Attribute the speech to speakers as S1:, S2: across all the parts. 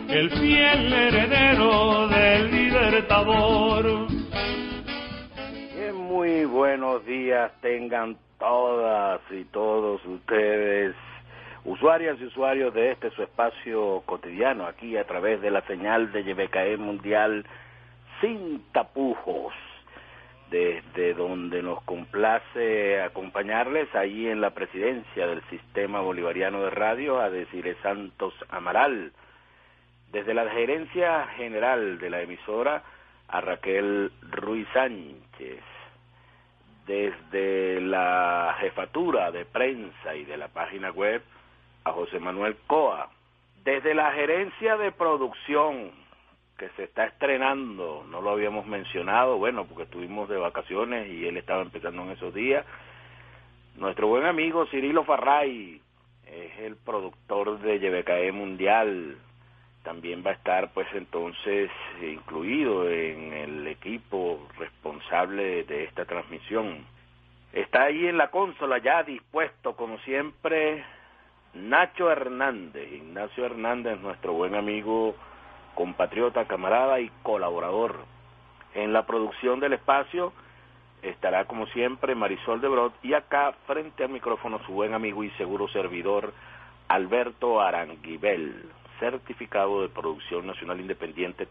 S1: el fiel heredero del Libertador.
S2: Muy buenos días tengan todas y todos ustedes, usuarias y usuarios de este su espacio cotidiano, aquí a través de la señal de YBKE Mundial sin tapujos, desde donde nos complace acompañarles ahí en la presidencia del Sistema Bolivariano de Radio a Desiree Santos Amaral, desde la gerencia general de la emisora a Raquel Ruiz Sánchez, desde la jefatura de prensa y de la página web a José Manuel Coa, desde la gerencia de producción que se está estrenando, no lo habíamos mencionado, bueno, porque estuvimos de vacaciones y él estaba empezando en esos días, nuestro buen amigo Cirilo Farray es el productor de YBKE Mundial, también va a estar pues entonces incluido en el equipo responsable de esta transmisión. Está ahí en la consola ya dispuesto como siempre Ignacio Hernández, nuestro buen amigo, compatriota, camarada y colaborador. En la producción del espacio estará como siempre Marisol de Brot y acá frente al micrófono su buen amigo y seguro servidor Alberto Aranguibel, certificado de producción nacional independiente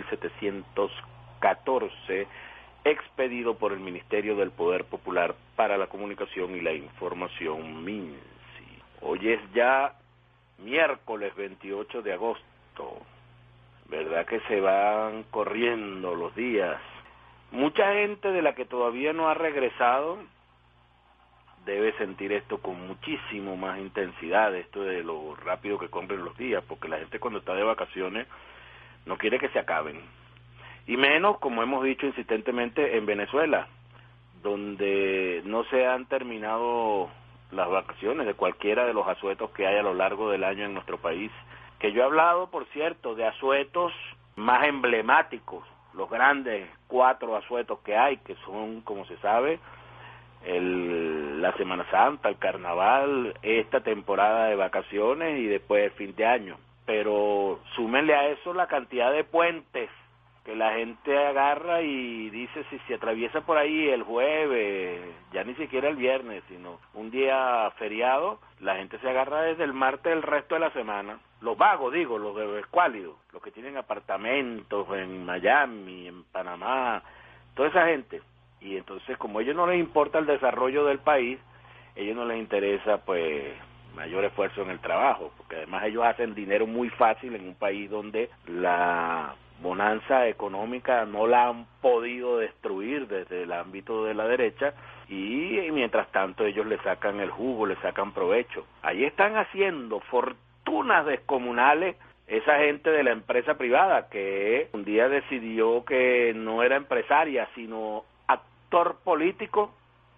S2: 13714, expedido por el Ministerio del Poder Popular para la Comunicación y la Información, MINSI. Hoy es ya miércoles 28 de agosto, ¿verdad que se van corriendo los días? Mucha gente de la que todavía no ha regresado debe sentir esto con muchísimo más intensidad, esto de lo rápido que corren los días, porque la gente cuando está de vacaciones no quiere que se acaben. Y menos, como hemos dicho insistentemente, en Venezuela, donde no se han terminado las vacaciones de cualquiera de los asuetos que hay a lo largo del año en nuestro país. Que yo he hablado, por cierto, de asuetos más emblemáticos, los grandes 4 asuetos que hay, que son, como se sabe, la Semana Santa, el Carnaval, esta temporada de vacaciones y después el fin de año. Pero súmenle a eso la cantidad de puentes que la gente agarra y dice si se atraviesa por ahí el jueves, ya ni siquiera el viernes, sino un día feriado, la gente se agarra desde el martes el resto de la semana. Los vagos, digo, los de escuálidos, los que tienen apartamentos en Miami, en Panamá, toda esa gente. Y entonces, como a ellos no les importa el desarrollo del país, a ellos no les interesa, pues, mayor esfuerzo en el trabajo, porque además ellos hacen dinero muy fácil en un país donde la bonanza económica no la han podido destruir desde el ámbito de la derecha, y mientras tanto ellos le sacan el jugo, le sacan provecho. Ahí están haciendo fortunas descomunales esa gente de la empresa privada, que un día decidió que no era empresaria, sino actor político,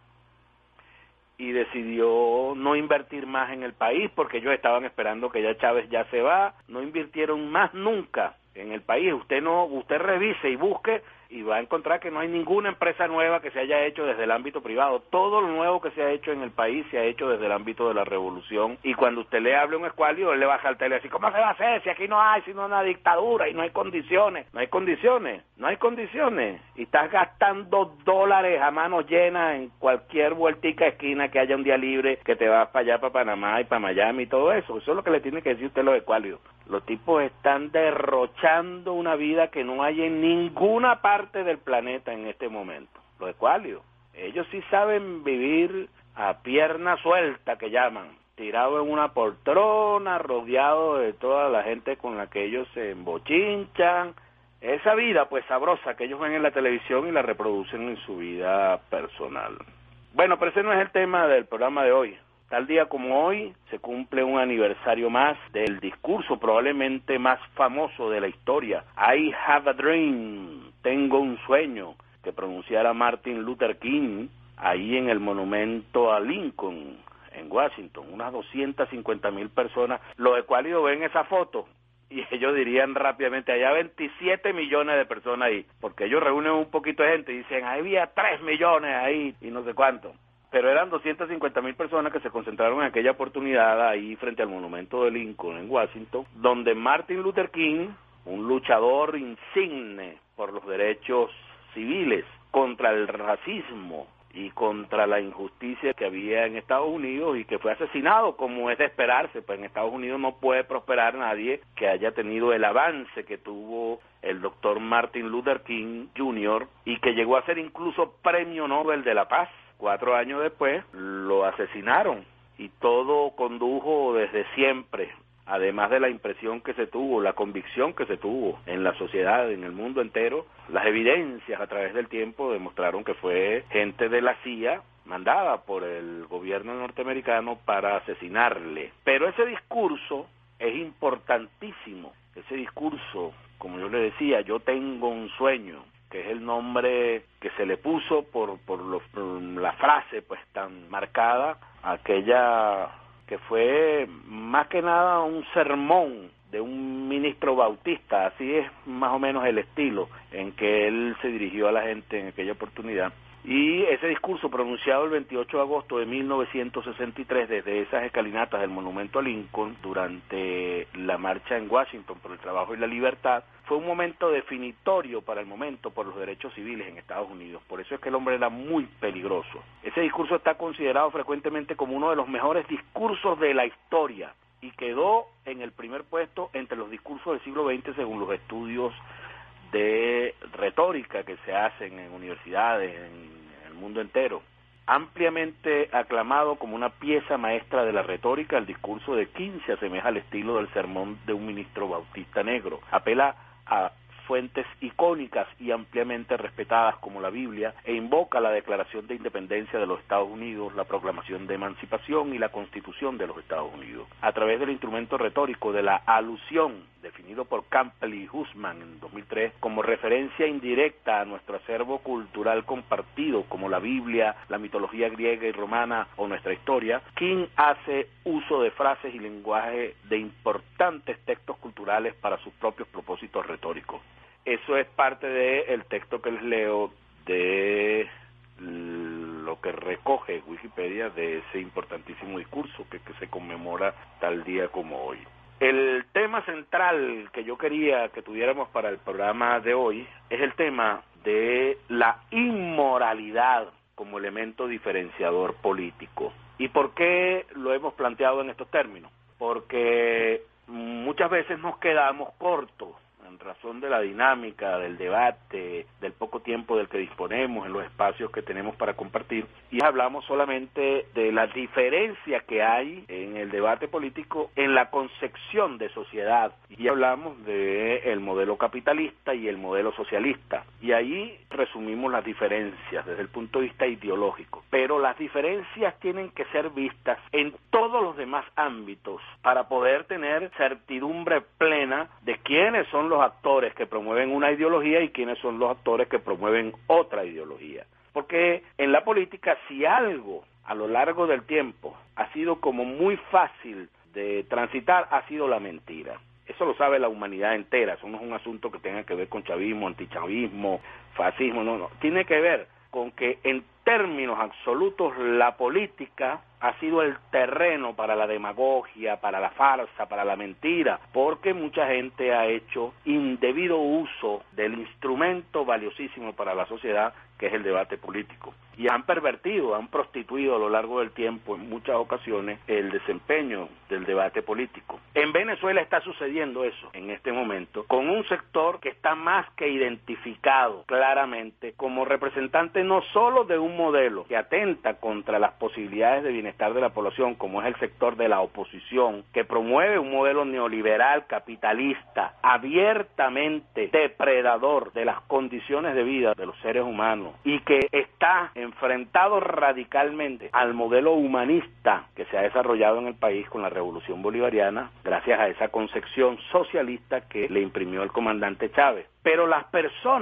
S2: y decidió no invertir más en el país porque ellos estaban esperando que ya Chávez ya se va, no invirtieron más nunca en el país. Usted revise y busque y va a encontrar que no hay ninguna empresa nueva que se haya hecho desde el ámbito privado. Todo lo nuevo que se ha hecho en el país se ha hecho desde el ámbito de la revolución, y cuando usted le hable a un escuálido, él le va a saltar y le va a decir, ¿cómo se va a hacer si aquí no hay sino una dictadura y no hay condiciones? No hay condiciones, y estás gastando dólares a manos llenas en cualquier vueltica esquina que haya un día libre, que te vas para allá, para Panamá y para Miami y todo eso. Eso es lo que le tiene que decir usted a los escuálidos. Los tipos están derrochando una vida que no hay en ninguna parte del planeta en este momento. Los escuálidos, ellos sí saben vivir a pierna suelta, que llaman, tirado en una poltrona, rodeado de toda la gente con la que ellos se embocinchan. Esa vida pues sabrosa que ellos ven en la televisión y la reproducen en su vida personal. Bueno, pero ese no es el tema del programa de hoy. Tal día como hoy se cumple un aniversario más del discurso probablemente más famoso de la historia, I have a dream, tengo un sueño, que pronunciara Martin Luther King ahí en el monumento a Lincoln en Washington. Unas 250,000 personas, los escuálidos ven esa foto y ellos dirían rápidamente, allá 27 millones de personas ahí, porque ellos reúnen un poquito de gente y dicen, había 3 millones ahí y no sé cuánto. pero eran 250,000 personas que se concentraron en aquella oportunidad ahí frente al monumento de Lincoln en Washington, donde Martin Luther King, un luchador insigne por los derechos civiles, contra el racismo y contra la injusticia que había en Estados Unidos y que fue asesinado, como es de esperarse, pues en Estados Unidos no puede prosperar nadie que haya tenido el avance que tuvo el doctor Martin Luther King Jr. y que llegó a ser incluso Premio Nobel de la Paz. 4 años después lo asesinaron y todo condujo desde siempre, además de la impresión que se tuvo, la convicción que se tuvo en la sociedad, en el mundo entero, las evidencias a través del tiempo demostraron que fue gente de la CIA mandada por el gobierno norteamericano para asesinarle. Pero ese discurso es importantísimo, ese discurso, como yo le decía, yo tengo un sueño, que es el nombre que se le puso por la frase pues tan marcada, aquella que fue más que nada un sermón de un ministro bautista, así es más o menos el estilo en que él se dirigió a la gente en aquella oportunidad. Y ese discurso pronunciado el 28 de agosto de 1963 desde esas escalinatas del monumento a Lincoln durante la marcha en Washington por el trabajo y la libertad fue un momento definitorio para el momento por los derechos civiles en Estados Unidos. Por eso es que el hombre era muy peligroso. Ese discurso está considerado frecuentemente como uno de los mejores discursos de la historia y quedó en el primer puesto entre los discursos del siglo XX según los estudios de retórica que se hacen en universidades, en el mundo entero. Ampliamente aclamado como una pieza maestra de la retórica, el discurso de King se asemeja al estilo del sermón de un ministro bautista negro. Apela a fuentes icónicas y ampliamente respetadas como la Biblia e invoca la Declaración de Independencia de los Estados Unidos, la Proclamación de Emancipación y la Constitución de los Estados Unidos. A través del instrumento retórico de la alusión, definido por Campbell y Hussman en 2003 como referencia indirecta a nuestro acervo cultural compartido como la Biblia, la mitología griega y romana o nuestra historia, King hace uso de frases y lenguaje de importantes textos culturales para sus propios propósitos retóricos. Eso es parte del texto que les leo de lo que recoge Wikipedia de ese importantísimo discurso que se conmemora tal día como hoy. El tema central que yo quería que tuviéramos para el programa de hoy es el tema de la inmoralidad como elemento diferenciador político. ¿Y por qué lo hemos planteado en estos términos? Porque muchas veces nos quedamos cortos en razón de la dinámica, del debate, del poco tiempo del que disponemos, en los espacios que tenemos para compartir, y hablamos solamente de la diferencia que hay en el debate político en la concepción de sociedad, y hablamos de el modelo capitalista y el modelo socialista, y ahí resumimos las diferencias desde el punto de vista ideológico, pero las diferencias tienen que ser vistas en todos los demás ámbitos para poder tener certidumbre plena de quiénes son los actores que promueven una ideología y quiénes son los actores que promueven otra ideología. Porque en la política, si algo a lo largo del tiempo ha sido como muy fácil de transitar, ha sido la mentira. Eso lo sabe la humanidad entera. Eso no es un asunto que tenga que ver con chavismo, antichavismo, fascismo, no. Tiene que ver con que en términos absolutos la política ha sido el terreno para la demagogia, para la farsa, para la mentira, porque mucha gente ha hecho indebido uso del instrumento valiosísimo para la sociedad, que es el debate político. Y han pervertido, han prostituido a lo largo del tiempo, en muchas ocasiones, el desempeño del debate político. En Venezuela está sucediendo eso en este momento, con un sector que está más que identificado claramente como representante no solo de un modelo que atenta contra las posibilidades de bienestar de la población, como es el sector de la oposición, que promueve un modelo neoliberal capitalista, abiertamente depredador de las condiciones de vida de los seres humanos, y que está enfrentado radicalmente al modelo humanista que se ha desarrollado en el país con la revolución bolivariana, gracias a esa concepción socialista que le imprimió el comandante Chávez. Pero las personas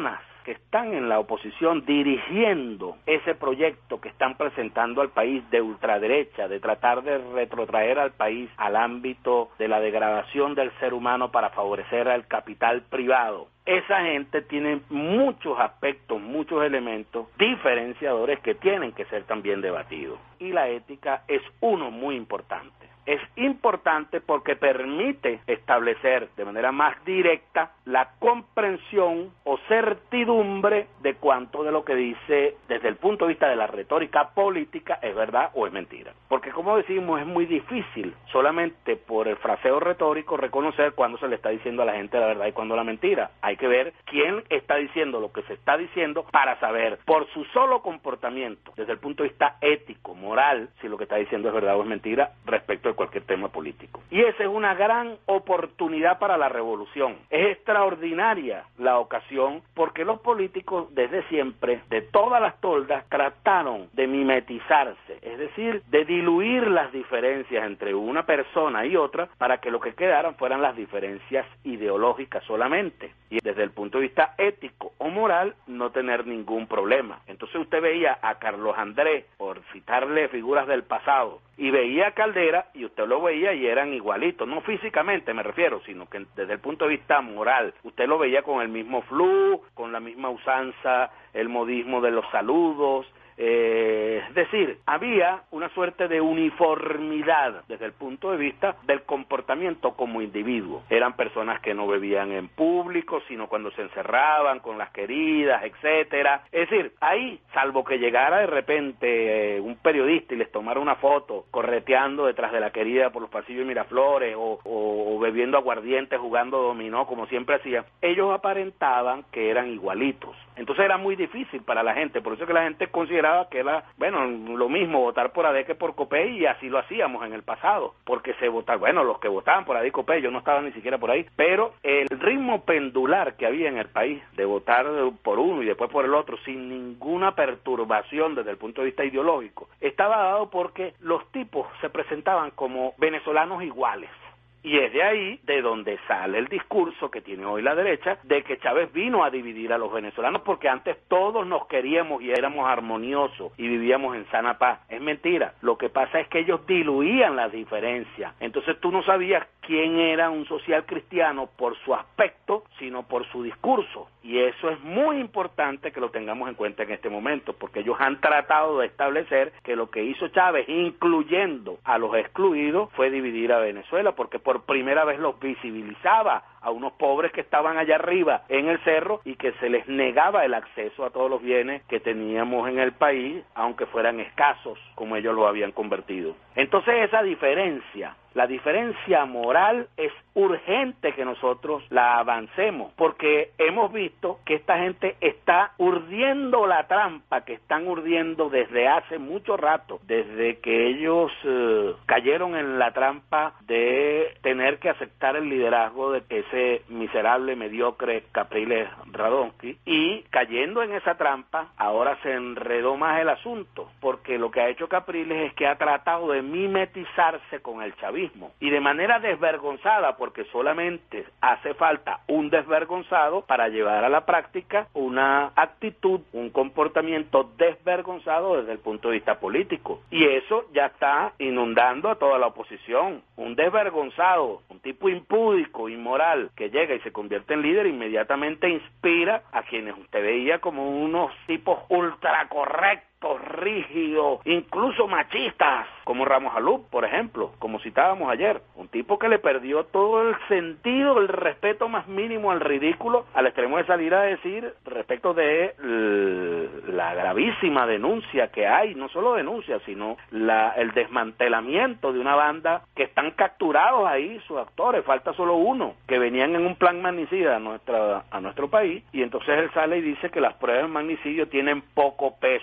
S2: que están en la oposición dirigiendo ese proyecto que están presentando al país de ultraderecha, de tratar de retrotraer al país al ámbito de la degradación del ser humano para favorecer al capital privado, esa gente tiene muchos aspectos, muchos elementos diferenciadores que tienen que ser también debatidos. Y la ética es uno muy importante. Es importante porque permite establecer de manera más directa la comprensión o certidumbre de cuánto de lo que dice desde el punto de vista de la retórica política es verdad o es mentira. Porque como decimos, es muy difícil solamente por el fraseo retórico reconocer cuándo se le está diciendo a la gente la verdad y cuándo la mentira. Hay que ver quién está diciendo lo que se está diciendo para saber por su solo comportamiento, desde el punto de vista ético, moral, si lo que está diciendo es verdad o es mentira respecto a cualquier tema político. Y esa es una gran oportunidad para la revolución. Es extraordinaria la ocasión porque los políticos desde siempre, de todas las toldas, trataron de mimetizarse, es decir, de diluir las diferencias entre una persona y otra para que lo que quedaran fueran las diferencias ideológicas solamente. Y desde el punto de vista ético o moral, no tener ningún problema. Entonces usted veía a Carlos Andrés, por citarle figuras del pasado, y veía a Caldera y usted lo veía y eran igualitos, no físicamente me refiero, sino que desde el punto de vista moral, usted lo veía con el mismo flu, con la misma usanza, el modismo de los saludos, es decir, había una suerte de uniformidad desde el punto de vista del comportamiento como individuo. Eran personas que no bebían en público, sino cuando se encerraban con las queridas, etcétera. Es decir, ahí, salvo que llegara de repente un periodista y les tomara una foto correteando detrás de la querida por los pasillos de Miraflores o bebiendo aguardiente, jugando dominó, como siempre hacían, ellos aparentaban que eran igualitos. Entonces era muy difícil para la gente, por eso es que la gente consideraba que era, bueno, lo mismo votar por AD que por Copey, y así lo hacíamos en el pasado, porque se votaba, bueno, los que votaban por AD y Copey, yo no estaba ni siquiera por ahí, pero el ritmo pendular que había en el país, de votar por uno y después por el otro, sin ninguna perturbación desde el punto de vista ideológico, estaba dado porque los tipos se presentaban como venezolanos iguales. Y es de ahí de donde sale el discurso que tiene hoy la derecha de que Chávez vino a dividir a los venezolanos porque antes todos nos queríamos y éramos armoniosos y vivíamos en sana paz. Es mentira. Lo que pasa es que ellos diluían las diferencias. Entonces tú no sabías quién era un social cristiano por su aspecto, sino por su discurso. Y eso es muy importante que lo tengamos en cuenta en este momento, porque ellos han tratado de establecer que lo que hizo Chávez, incluyendo a los excluidos, fue dividir a Venezuela, porque por primera vez los visibilizaba a unos pobres que estaban allá arriba en el cerro y que se les negaba el acceso a todos los bienes que teníamos en el país, aunque fueran escasos, como ellos lo habían convertido. Entonces esa diferencia, la diferencia moral, es urgente que nosotros la avancemos, porque hemos visto que esta gente está urdiendo la trampa que están urdiendo desde hace mucho rato, desde que ellos cayeron en la trampa de tener que aceptar el liderazgo de ese miserable, mediocre Capriles Radonsky, y cayendo en esa trampa, ahora se enredó más el asunto, porque lo que ha hecho Capriles es que ha tratado de mimetizarse con el chavismo, y de manera desvergonzada, porque solamente hace falta un desvergonzado para llevar a la práctica una actitud, un comportamiento desvergonzado desde el punto de vista político, y eso ya está inundando a toda la oposición. Un desvergonzado, un tipo impúdico, inmoral, que llega y se convierte en líder, inmediatamente inspira a quienes usted veía como unos tipos ultracorrectos, rígidos, incluso machistas, como Ramos Alup, por ejemplo, como citábamos ayer, un tipo que le perdió todo el sentido, el respeto más mínimo al ridículo, al extremo de salir a decir respecto de la gravísima denuncia que hay, no solo denuncia, sino el desmantelamiento de una banda que están capturados ahí sus actores, falta solo uno, que venían en un plan magnicida a nuestro país, y entonces él sale y dice que las pruebas de magnicidio tienen poco peso, y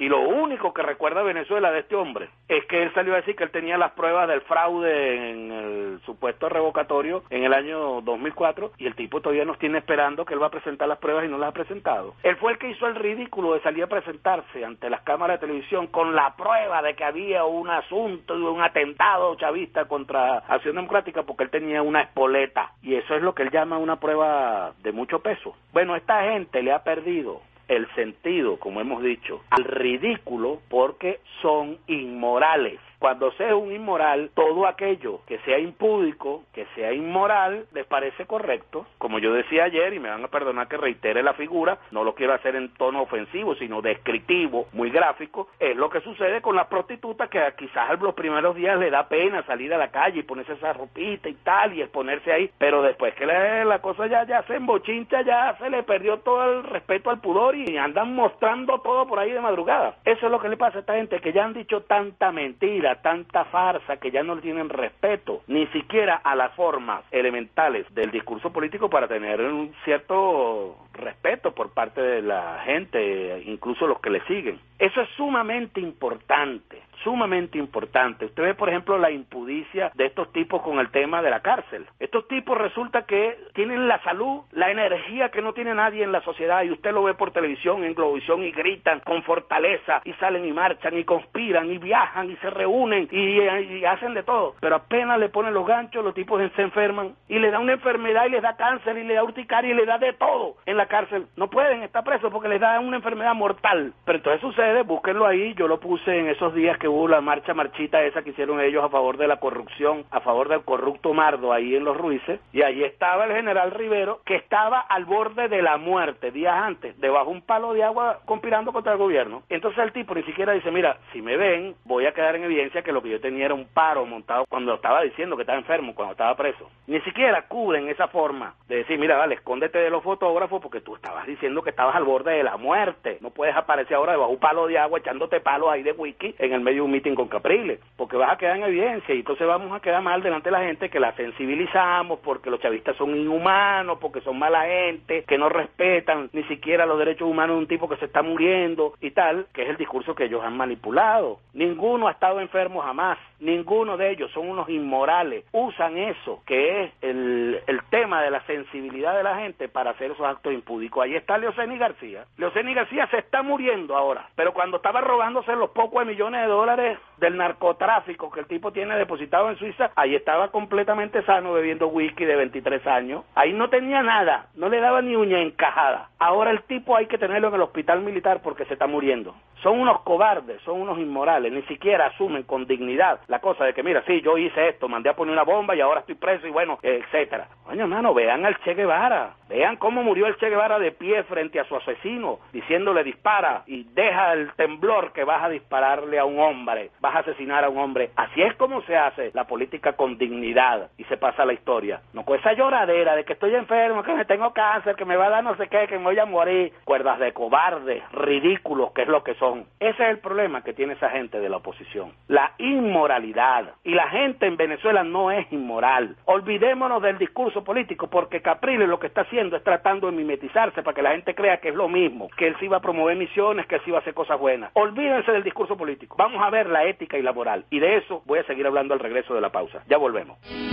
S2: Y lo único que recuerda Venezuela de este hombre es que él salió a decir que él tenía las pruebas del fraude en el supuesto revocatorio en el año 2004 y el tipo todavía nos tiene esperando que él va a presentar las pruebas y no las ha presentado. Él fue el que hizo el ridículo de salir a presentarse ante las cámaras de televisión con la prueba de que había un asunto y un atentado chavista contra Acción Democrática porque él tenía una espoleta y eso es lo que él llama una prueba de mucho peso. Bueno, esta gente le ha perdido el sentido, como hemos dicho, al ridículo porque son inmorales. Cuando sea un inmoral, todo aquello que sea impúdico, que sea inmoral, les parece correcto. Como yo decía ayer, y me van a perdonar que reitere la figura, no lo quiero hacer en tono ofensivo, sino descriptivo, muy gráfico, es lo que sucede con las prostitutas que quizás los primeros días le da pena salir a la calle y ponerse esa ropita y tal, y exponerse ahí, pero después que la cosa ya se embochincha, ya se le perdió todo el respeto al pudor y andan mostrando todo por ahí de madrugada. Eso es lo que le pasa a esta gente, que ya han dicho tanta mentira, tanta farsa, que ya no le tienen respeto, ni siquiera a las formas elementales del discurso político para tener un cierto respeto por parte de la gente, incluso los que le siguen. Eso es sumamente importante, sumamente importante. Usted ve, por ejemplo, la impudicia de estos tipos con el tema de la cárcel. Estos tipos resulta que tienen la salud, la energía que no tiene nadie en la sociedad, y usted lo ve por televisión, en Globovisión, y gritan con fortaleza, y salen y marchan, y conspiran, y viajan, y se reúnen, y hacen de todo. Pero apenas le ponen los ganchos, los tipos se enferman, y le da una enfermedad, y les da cáncer, y le da urticaria, y le da de todo en la cárcel. No pueden estar presos porque les da una enfermedad mortal. Pero entonces sucede, búsquenlo ahí, yo lo puse en esos días que hubo la marchita esa que hicieron ellos a favor de la corrupción, a favor del corrupto Mardo ahí en Los Ruices, y allí estaba el general Rivero, que estaba al borde de la muerte días antes, debajo un palo de agua conspirando contra el gobierno. Entonces el tipo ni siquiera dice, mira, si me ven, voy a quedar en evidencia que lo que yo tenía era un paro montado cuando estaba diciendo que estaba enfermo, cuando estaba preso. Ni siquiera cubren esa forma de decir, mira, vale, escóndete de los fotógrafos porque tú estabas diciendo que estabas al borde de la muerte. No puedes aparecer ahora debajo un palo de agua echándote palos ahí de whisky en el medio de un meeting con Capriles, porque vas a quedar en evidencia y entonces vamos a quedar mal delante de la gente, que la sensibilizamos porque los chavistas son inhumanos, porque son mala gente, que no respetan ni siquiera los derechos humanos de un tipo que se está muriendo y tal, que es el discurso que ellos han manipulado. Ninguno ha estado enfermo jamás, ninguno de ellos, son unos inmorales, usan eso, que es el tema de la sensibilidad de la gente para hacer esos actos impúdicos. Ahí está Leoceni García. Leoceni García se está muriendo ahora, pero cuando estaba robándose los pocos millones de dólares del narcotráfico que el tipo tiene depositado en Suiza, ahí estaba completamente sano bebiendo whisky de 23 años, ahí no tenía nada, no le daba ni uña encajada. Ahora el tipo hay que tenerlo en el hospital militar porque se está muriendo. Son unos cobardes, son unos inmorales, ni siquiera asumen con dignidad la cosa de que, mira, sí, yo hice esto, mandé a poner una bomba y ahora estoy preso y bueno, etcétera. Coño, hermano, vean al Che Guevara, vean cómo murió el Che Guevara de pie frente a su asesino, diciéndole dispara y deja el temblor que vas a dispararle a un hombre, vas a asesinar a un hombre. Así es como se hace la política con dignidad y se pasa a la historia. No con esa lloradera de que estoy enfermo, que me tengo cáncer, que me va a dar no sé qué, que me voy a morir. Cuerdas de cobardes, ridículos, que es lo que son. Ese es el problema que tiene esa gente de la oposición, la inmoralidad. Y la gente en Venezuela no es inmoral. Olvidémonos del discurso político, porque Capriles lo que está haciendo es tratando de mimetizarse para que la gente crea que es lo mismo, que él sí va a promover misiones, que él sí va a hacer cosas buenas. Olvídense del discurso político. Vamos a ver la ética y la moral. Y de eso voy a seguir hablando al regreso de la pausa. Ya volvemos.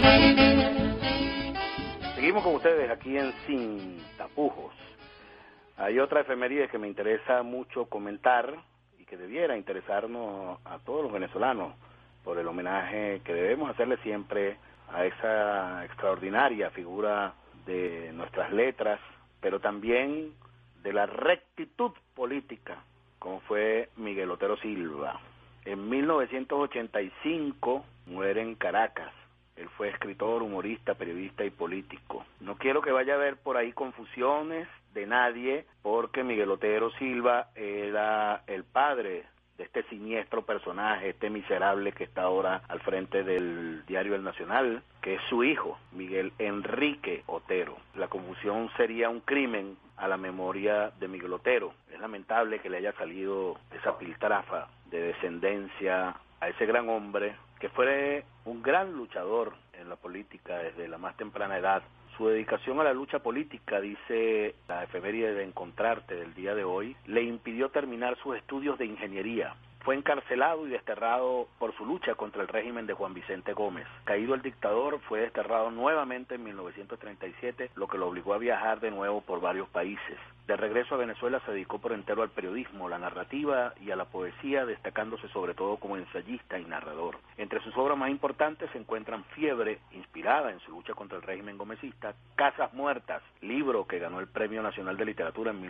S2: Seguimos con ustedes aquí en Sin Tapujos. Hay otra efeméride que me interesa mucho comentar y que debiera interesarnos a todos los venezolanos por el homenaje que debemos hacerle siempre a esa extraordinaria figura de nuestras letras, pero también de la rectitud política, como fue Miguel Otero Silva. En 1985 muere en Caracas. Él fue escritor, humorista, periodista y político. No quiero que vaya a haber por ahí confusiones de nadie, porque Miguel Otero Silva era el padre de este siniestro personaje, este miserable que está ahora al frente del diario El Nacional, que es su hijo, Miguel Enrique Otero. La confusión sería un crimen a la memoria de Miguel Otero. Es lamentable que le haya salido esa piltrafa de descendencia a ese gran hombre, que fue un gran luchador en la política desde la más temprana edad, Su dedicación a la lucha política, dice la efeméride de Encontrarte del día de hoy, le impidió terminar sus estudios de ingeniería. Fue encarcelado y desterrado por su lucha contra el régimen de Juan Vicente Gómez. Caído el dictador, fue desterrado nuevamente en 1937, lo que lo obligó a viajar de nuevo por varios países. De regreso a Venezuela se dedicó por entero al periodismo, la narrativa y a la poesía, destacándose sobre todo como ensayista y narrador. Entre sus obras más importantes se encuentran Fiebre, inspirada en su lucha contra el régimen gomecista, Casas Muertas, libro que ganó el Premio Nacional de Literatura en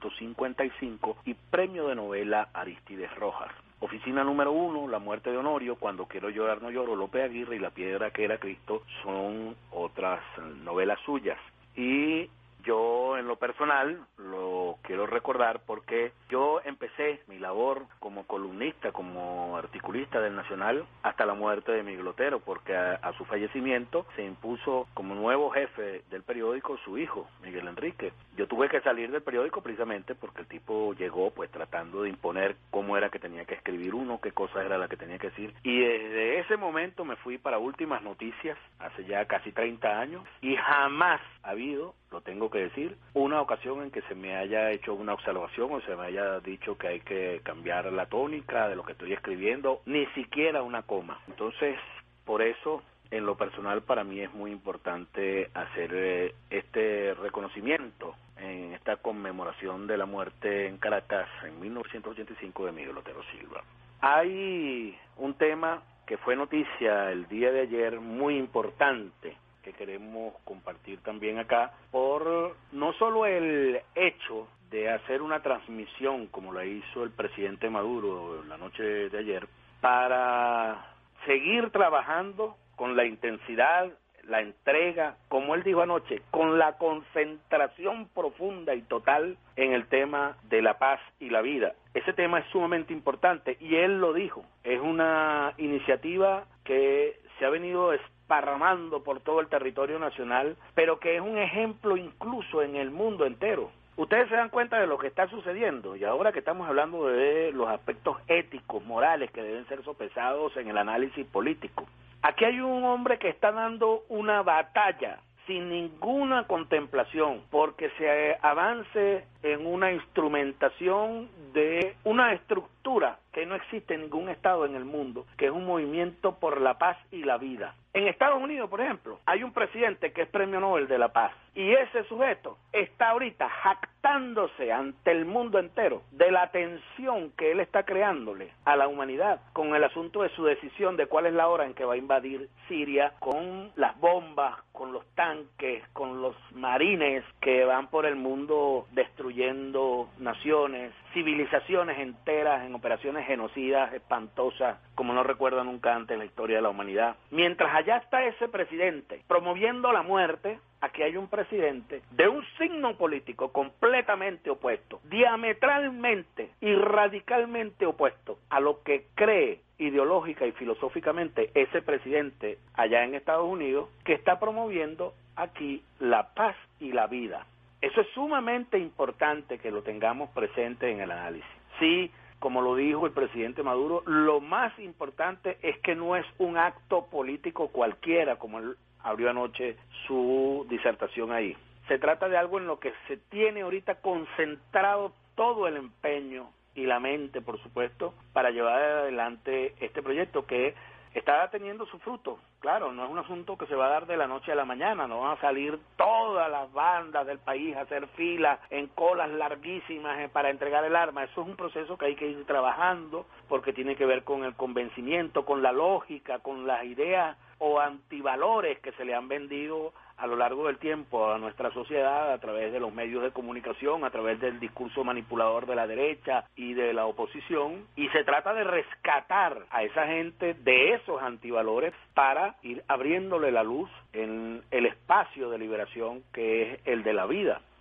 S2: 1955, y Premio de Novela Aristides Rojas. Oficina número 1, La muerte de Honorio, Cuando quiero llorar no lloro, Lope Aguirre y La piedra que era Cristo son otras novelas suyas. Y yo en lo personal lo quiero recordar porque yo empecé mi labor como columnista, como articulista del Nacional hasta la muerte de Miguel Otero, porque a su fallecimiento se impuso como nuevo jefe del periódico su hijo, Miguel Enrique. Yo tuve que salir del periódico precisamente porque el tipo llegó pues tratando de imponer cómo era que tenía que escribir uno, qué cosa era la que tenía que decir, y desde ese momento me fui para Últimas Noticias, hace ya casi 30 años, y jamás ha habido, lo tengo que decir, una ocasión en que se me haya hecho una observación o se me haya dicho que hay que cambiar la tónica de lo que estoy escribiendo, ni siquiera una coma. Entonces, por eso, en lo personal, para mí es muy importante hacer este reconocimiento en esta conmemoración de la muerte en Caracas en 1985 de Miguel Otero Silva. Hay un tema que fue noticia el día de ayer muy importante que queremos compartir también acá, por no solo el hecho de hacer una transmisión como la hizo el presidente Maduro la noche de ayer, para seguir trabajando con la intensidad, la entrega, como él dijo anoche, con la concentración profunda y total en el tema de la paz y la vida. Ese tema es sumamente importante y él lo dijo, es una iniciativa que se ha venido desparramando por todo el territorio nacional, pero que es un ejemplo incluso en el mundo entero. Ustedes se dan cuenta de lo que está sucediendo, y ahora que estamos hablando de los aspectos éticos, morales, que deben ser sopesados en el análisis político. Aquí hay un hombre que está dando una batalla sin ninguna contemplación, porque se avance en una instrumentación de una estructura que no existe en ningún estado en el mundo, que es un movimiento por la paz y la vida. En Estados Unidos, por ejemplo, hay un presidente que es Premio Nobel de la Paz, y ese sujeto está ahorita jactándose ante el mundo entero de la tensión que él está creándole a la humanidad con el asunto de su decisión de cuál es la hora en que va a invadir Siria, con las bombas, con los tanques, con los marines que van por el mundo destruyendo naciones, civilizaciones enteras en operaciones genocidas espantosas como no recuerdo nunca antes en la historia de la humanidad. Mientras allá está ese presidente promoviendo la muerte, aquí hay un presidente de un signo político completamente opuesto, diametralmente y radicalmente opuesto a lo que cree ideológica y filosóficamente ese presidente allá en Estados Unidos, que está promoviendo aquí la paz y la vida. Eso es sumamente importante que lo tengamos presente en el análisis. Sí, como lo dijo el presidente Maduro, lo más importante es que no es un acto político cualquiera, como él abrió anoche su disertación ahí. Se trata de algo en lo que se tiene ahorita concentrado todo el empeño y la mente, por supuesto, para llevar adelante este proyecto que está teniendo su fruto. Claro, no es un asunto que se va a dar de la noche a la mañana, no van a salir todas las bandas del país a hacer filas en colas larguísimas para entregar el arma. Eso es un proceso que hay que ir trabajando porque tiene que ver con el convencimiento, con la lógica, con las ideas o antivalores que se le han vendido a lo largo del tiempo a nuestra sociedad a través de los medios de comunicación, a través del discurso manipulador de la derecha y de la oposición, y se trata de rescatar a esa gente de esos antivalores para ir abriéndole la luz en el espacio de liberación que es el de la vida.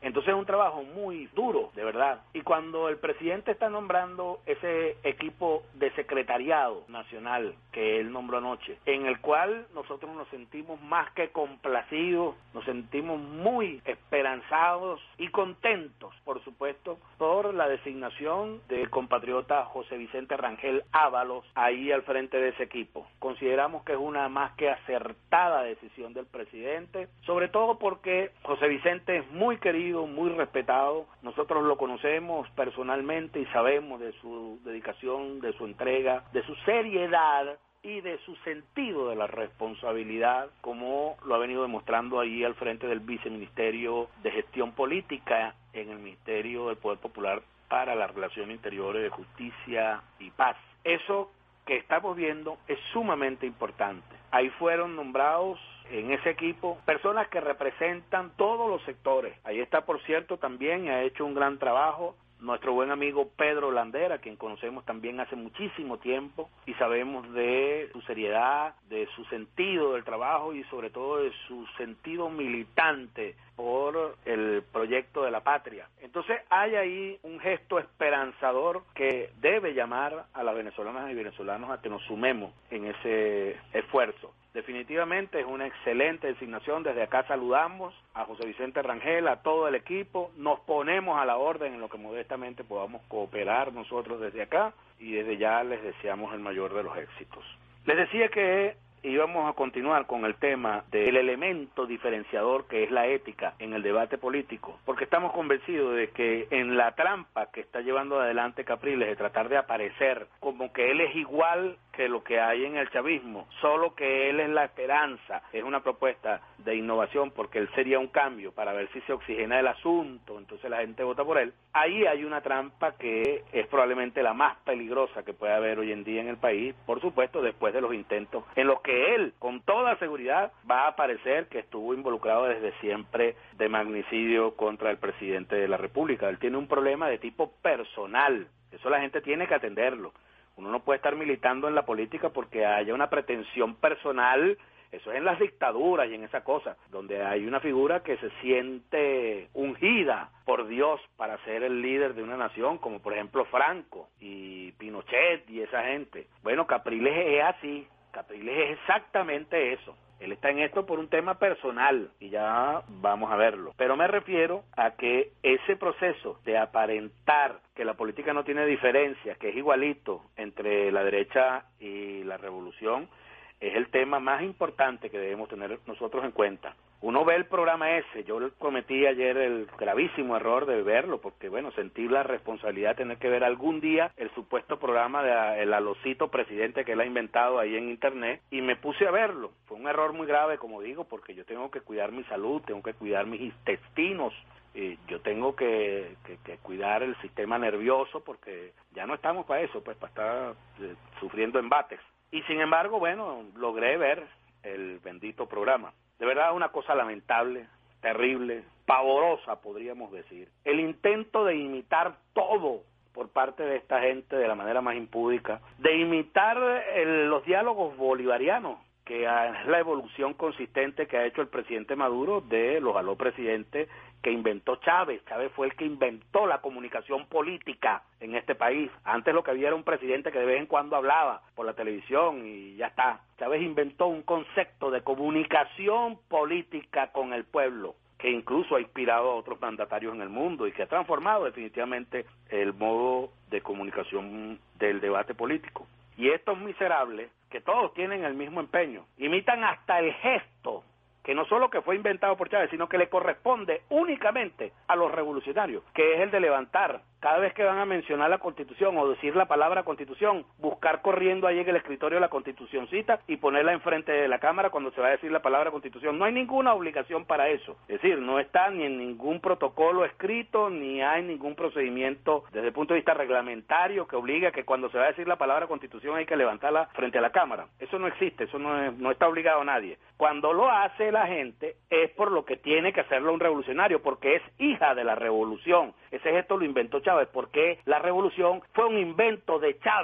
S2: Entonces es un trabajo muy duro, de verdad. Y cuando el presidente está nombrando ese equipo de secretariado nacional que él nombró anoche, en el cual nosotros nos sentimos más que complacidos, nos sentimos muy esperanzados y contentos, por supuesto, por la designación del compatriota José Vicente Rangel Ábalos ahí al frente de ese equipo. Consideramos que es una más que acertada decisión del presidente, sobre todo porque José Vicente es muy querido, muy respetado. Nosotros lo conocemos personalmente y sabemos de su dedicación, de su entrega, de su seriedad y de su sentido de la responsabilidad, como lo ha venido demostrando ahí al frente del Viceministerio de Gestión Política en el Ministerio del Poder Popular para las Relaciones Interiores de Justicia y Paz. Eso que estamos viendo es sumamente importante. Ahí fueron nombrados en ese equipo personas que representan todos los sectores. Ahí está, por cierto, también ha hecho un gran trabajo nuestro buen amigo Pedro Landera, quien conocemos también hace muchísimo tiempo y sabemos de su seriedad, de su sentido del trabajo y sobre todo de su sentido militante por el proyecto de la patria. Entonces hay ahí un gesto esperanzador que debe llamar a las venezolanas y venezolanos a que nos sumemos en ese esfuerzo. Definitivamente es una excelente designación. Desde acá saludamos a José Vicente Rangel, a todo el equipo, nos ponemos a la orden en lo que modestamente podamos cooperar nosotros desde acá y desde ya les deseamos el mayor de los éxitos. Les decía que íbamos a continuar con el tema del elemento diferenciador que es la ética en el debate político, porque estamos convencidos de que en la trampa que está llevando adelante Capriles de tratar de aparecer como que él es igual que lo que hay en el chavismo, solo que él es la esperanza, es una propuesta de innovación porque él sería un cambio para ver si se oxigena el asunto, entonces la gente vota por él. Ahí hay una trampa que es probablemente la más peligrosa que puede haber hoy en día en el país, por supuesto después de los intentos en los que él con toda seguridad va a aparecer que estuvo involucrado desde siempre de magnicidio contra el presidente de la República. Él tiene un problema de tipo personal, eso la gente tiene que atenderlo. Uno no puede estar militando en la política porque haya una pretensión personal. Eso es en las dictaduras y en esa cosa, donde hay una figura que se siente ungida por Dios para ser el líder de una nación, como por ejemplo Franco y Pinochet y esa gente. Bueno, Capriles es así, Capriles es exactamente eso. Él está en esto por un tema personal y ya vamos a verlo. Pero me refiero a que ese proceso de aparentar que la política no tiene diferencias, que es igualito entre la derecha y la revolución, es el tema más importante que debemos tener nosotros en cuenta. Uno ve el programa ese, yo cometí ayer el gravísimo error de verlo, porque bueno, sentí la responsabilidad de tener que ver algún día el supuesto programa del Alocito presidente que él ha inventado ahí en internet, y me puse a verlo. Fue un error muy grave, como digo, porque yo tengo que cuidar mi salud, tengo que cuidar mis intestinos, yo tengo que cuidar el sistema nervioso, porque ya no estamos para eso, pues para estar sufriendo embates. Y sin embargo, bueno, logré ver el bendito programa. De verdad, una cosa lamentable, terrible, pavorosa, podríamos decir. El intento de imitar todo por parte de esta gente de la manera más impúdica, de imitar los diálogos bolivarianos, que es la evolución consistente que ha hecho el presidente Maduro de los aló presidentes que inventó Chávez. Chávez fue el que inventó la comunicación política en este país. Antes lo que había era un presidente que de vez en cuando hablaba por la televisión y ya está. Chávez inventó un concepto de comunicación política con el pueblo, que incluso ha inspirado a otros mandatarios en el mundo y que ha transformado definitivamente el modo de comunicación del debate político. Y estos miserables, que todos tienen el mismo empeño, imitan hasta el gesto, que no solo que fue inventado por Chávez, sino que le corresponde únicamente a los revolucionarios, que es el de levantar, cada vez que van a mencionar la Constitución o decir la palabra Constitución, buscar corriendo ahí en el escritorio la Constitucioncita y ponerla enfrente de la Cámara cuando se va a decir la palabra Constitución. No hay ninguna obligación para eso, es decir, no está ni en ningún protocolo escrito, ni hay ningún procedimiento desde el punto de vista reglamentario que obliga a que cuando se va a decir la palabra Constitución hay que levantarla frente a la Cámara. Eso no existe, eso no está obligado a nadie. Cuando lo hace la gente es por lo que tiene que hacerlo un revolucionario, porque es hija de la revolución. Ese gesto lo inventó Chávez, porque la revolución fue un invento de Chávez.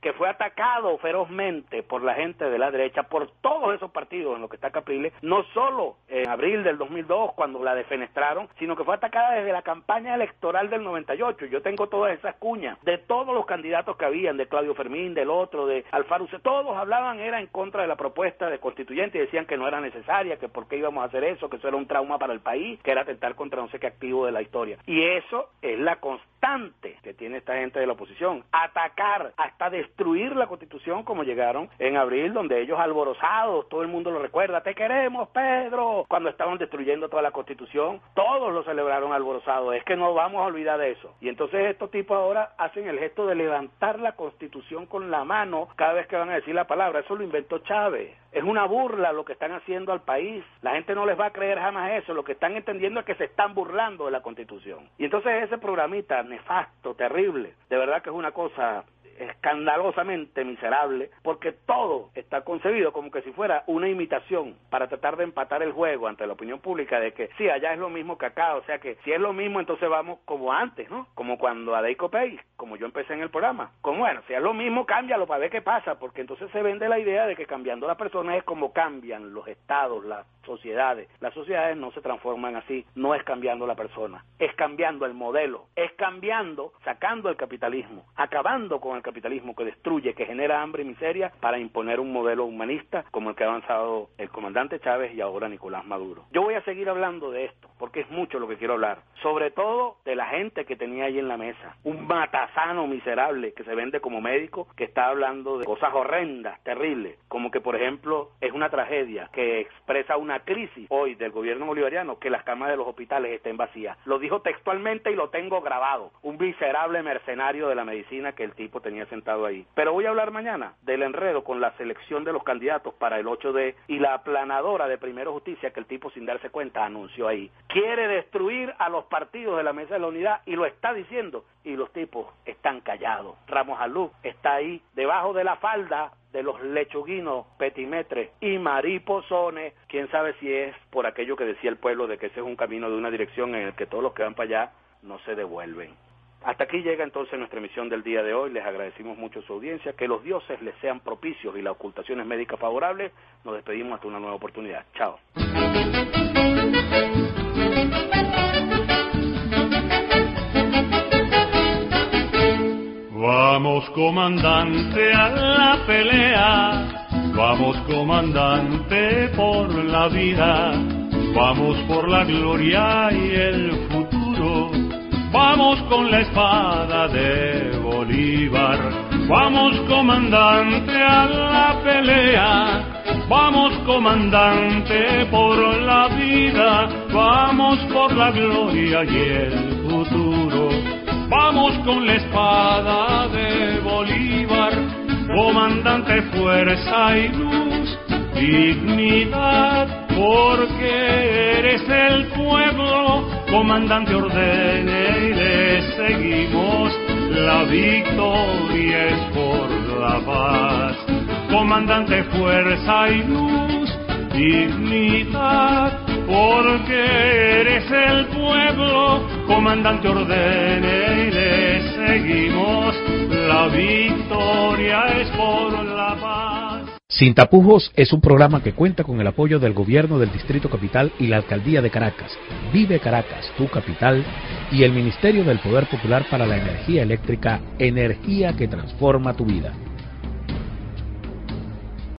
S2: que fue atacado ferozmente por la gente de la derecha, por todos esos partidos en los que está Capriles, no solo en abril del 2002 cuando la defenestraron, sino que fue atacada desde la campaña electoral del 98. Yo tengo todas esas cuñas de todos los candidatos que habían, de Claudio Fermín, del otro, de Alfaro, todos hablaban era en contra de la propuesta de constituyente y decían que no era necesaria, que por qué íbamos a hacer eso, que eso era un trauma para el país, que era atentar contra no sé qué activo de la historia. Y eso es la constante que tiene esta gente de la oposición, atacar hasta destruir la Constitución como llegaron en abril, donde ellos alborozados, todo el mundo lo recuerda, te queremos Pedro, cuando estaban destruyendo toda la Constitución, todos lo celebraron alborozados, es que no vamos a olvidar de eso. Y entonces estos tipos ahora hacen el gesto de levantar la Constitución con la mano cada vez que van a decir la palabra, eso lo inventó Chávez. Es una burla lo que están haciendo al país. La gente no les va a creer jamás eso. Lo que están entendiendo es que se están burlando de la Constitución. Y entonces ese programita nefasto, terrible, de verdad que es una cosa escandalosamente miserable, porque todo está concebido como que si fuera una imitación para tratar de empatar el juego ante la opinión pública de que sí, allá es lo mismo que acá, o sea que si es lo mismo entonces vamos como antes, ¿no? Como cuando Adey Copey, como yo empecé en el programa, como bueno, si es lo mismo cámbialo para ver qué pasa, porque entonces se vende la idea de que cambiando las personas es como cambian los estados, las sociedades. Las sociedades no se transforman así, no es cambiando la persona, es cambiando el modelo, es cambiando, sacando el capitalismo, acabando con el capitalismo que destruye, que genera hambre y miseria para imponer un modelo humanista como el que ha avanzado el comandante Chávez y ahora Nicolás Maduro. Yo voy a seguir hablando de esto porque es mucho lo que quiero hablar, sobre todo de la gente que tenía ahí en la mesa, un matazano miserable que se vende como médico, que está hablando de cosas horrendas, terribles, como que por ejemplo es una tragedia que expresa una crisis hoy del gobierno bolivariano que las camas de los hospitales estén vacías. Lo dijo textualmente y lo tengo grabado, un miserable mercenario de la medicina que el tipo tenía sentado ahí. Pero voy a hablar mañana del enredo con la selección de los candidatos para el 8D y la aplanadora de Primero Justicia que el tipo sin darse cuenta anunció ahí. Quiere destruir a los partidos de la Mesa de la Unidad y lo está diciendo y los tipos están callados. Ramos Alú está ahí debajo de la falda de los lechuguinos, petimetres y mariposones. Quién sabe si es por aquello que decía el pueblo de que ese es un camino de una dirección en el que todos los que van para allá no se devuelven. Hasta aquí llega entonces nuestra emisión del día de hoy. Les agradecemos mucho su audiencia, que los dioses les sean propicios y las ocultaciones médicas favorables. Nos despedimos hasta una nueva oportunidad. Chao.
S1: Vamos comandante a la pelea, vamos comandante por la vida, vamos por la gloria y el futuro, vamos con la espada de Bolívar, vamos comandante a la pelea, vamos comandante por la vida, vamos por la gloria y el futuro. Vamos con la espada de Bolívar, comandante, fuerza y luz, dignidad, porque eres el pueblo, comandante, ordene y le seguimos, la victoria es por la paz. Comandante, fuerza y luz, dignidad, porque eres el pueblo, comandante, ordene y le seguimos, la victoria es por la paz.
S3: Sin Tapujos es un programa que cuenta con el apoyo del Gobierno del Distrito Capital y la Alcaldía de Caracas, Vive Caracas, tu capital, y el Ministerio del Poder Popular para la Energía Eléctrica, energía que transforma tu vida.